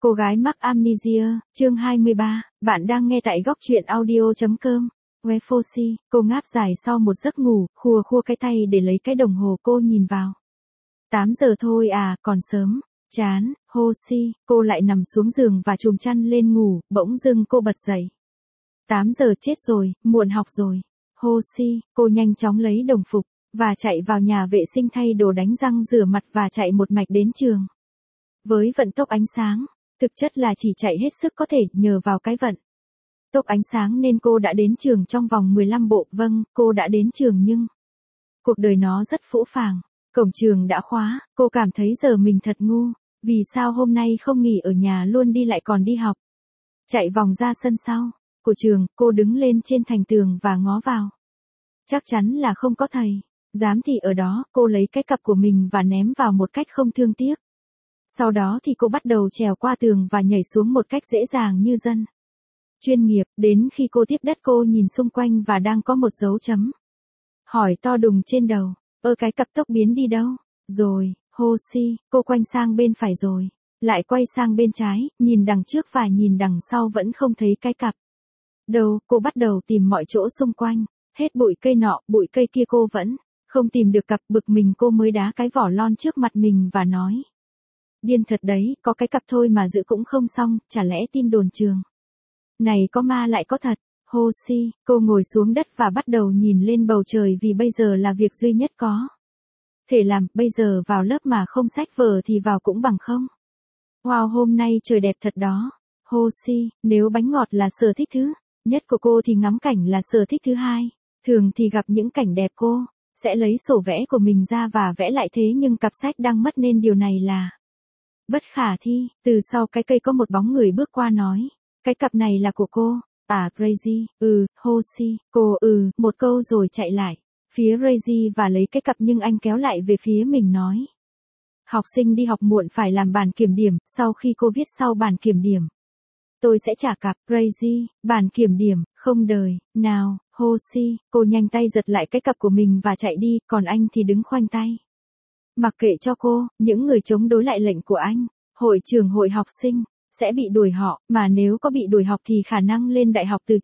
Cô gái mắc amnesia, chương 23, bạn đang nghe tại góc truyện audio.com. Wefosi, cô ngáp dài sau một giấc ngủ, khua khua cái tay để lấy cái đồng hồ cô nhìn vào. 8 giờ thôi à, còn sớm. Chán, Hoshi, cô lại nằm xuống giường và chùm chăn lên ngủ, bỗng dưng cô bật dậy. 8 giờ chết rồi, muộn học rồi. Hoshi, cô nhanh chóng lấy đồng phục, và chạy vào nhà vệ sinh thay đồ đánh răng rửa mặt và chạy một mạch đến trường. Với vận tốc ánh sáng, thực chất là chỉ chạy hết sức có thể nhờ vào cái vận tốc ánh sáng nên cô đã đến trường trong vòng 15 bộ. Vâng, cô đã đến trường nhưng cuộc đời nó rất phũ phàng. Cổng trường đã khóa, cô cảm thấy giờ mình thật ngu. Vì sao hôm nay không nghỉ ở nhà luôn đi lại còn đi học? Chạy vòng ra sân sau của trường, cô đứng lên trên thành tường và ngó vào. Chắc chắn là không có thầy dám thì ở đó. Cô lấy cái cặp của mình và ném vào một cách không thương tiếc. Sau đó thì cô bắt đầu trèo qua tường và nhảy xuống một cách dễ dàng như dân chuyên nghiệp. Đến khi cô tiếp đất, cô nhìn xung quanh và đang có một dấu chấm hỏi to đùng trên đầu. Cái cặp tốc biến đi đâu rồi, Hoshi? Cô quanh sang bên phải rồi lại quay sang bên trái, nhìn đằng trước và nhìn đằng sau vẫn không thấy cái cặp đâu. Cô bắt đầu tìm mọi chỗ xung quanh, hết bụi cây nọ, bụi cây kia, cô vẫn không tìm được cặp. Bực mình cô mới đá cái vỏ lon trước mặt mình và nói: điên thật đấy, có cái cặp thôi mà giữ cũng không xong, chả lẽ tin đồn trường này có ma lại có thật? Hoshi, cô ngồi xuống đất và bắt đầu nhìn lên bầu trời vì bây giờ là việc duy nhất có thể làm. Bây giờ vào lớp mà không sách vở thì vào cũng bằng không. Wow, hôm nay trời đẹp thật đó. Hoshi, nếu bánh ngọt là sở thích thứ nhất của cô thì ngắm cảnh là sở thích thứ hai. Thường thì gặp những cảnh đẹp cô sẽ lấy sổ vẽ của mình ra và vẽ lại, thế nhưng cặp sách đang mất nên điều này là bất khả thi. Từ sau cái cây có một bóng người bước qua nói: cái cặp này là của cô. À, Crazy, Hoshi, cô một câu rồi chạy lại phía Crazy và lấy cái cặp, nhưng anh kéo lại về phía mình nói: học sinh đi học muộn phải làm bản kiểm điểm, sau khi cô viết sau bản kiểm điểm tôi sẽ trả cặp. Crazy, bản kiểm điểm, không đời nào. Hoshi, cô nhanh tay giật lại cái cặp của mình và chạy đi, còn anh thì đứng khoanh tay mặc kệ cho cô. Những người chống đối lại lệnh của anh, hội trưởng hội học sinh, sẽ bị đuổi họ, mà nếu có bị đuổi học thì khả năng lên đại học từ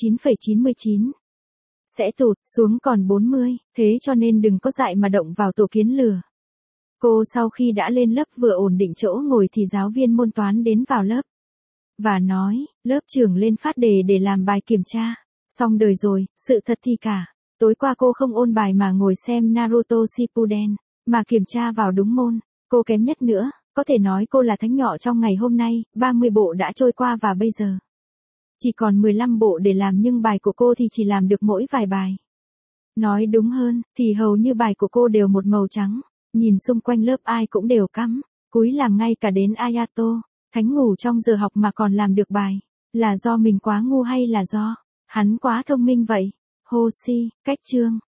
99,99 sẽ tụt xuống còn 40, thế cho nên đừng có dại mà động vào tổ kiến lừa. Cô sau khi đã lên lớp vừa ổn định chỗ ngồi thì giáo viên môn toán đến vào lớp và nói: lớp trưởng lên phát đề để làm bài kiểm tra. Xong đời rồi, sự thật thì cả tối qua cô không ôn bài mà ngồi xem Naruto Shippuden, mà kiểm tra vào đúng môn. Cô kém nhất nữa, có thể nói cô là thánh nhỏ trong ngày hôm nay. 30 bộ đã trôi qua và bây giờ chỉ còn 15 bộ để làm, nhưng bài của cô thì chỉ làm được mỗi vài bài. Nói đúng hơn thì hầu như bài của cô đều một màu trắng. Nhìn xung quanh lớp ai cũng đều cắm cúi làm, ngay cả đến Ayato, thánh ngủ trong giờ học mà còn làm được bài. Là do mình quá ngu hay là do hắn quá thông minh vậy? Hoshi, cách chương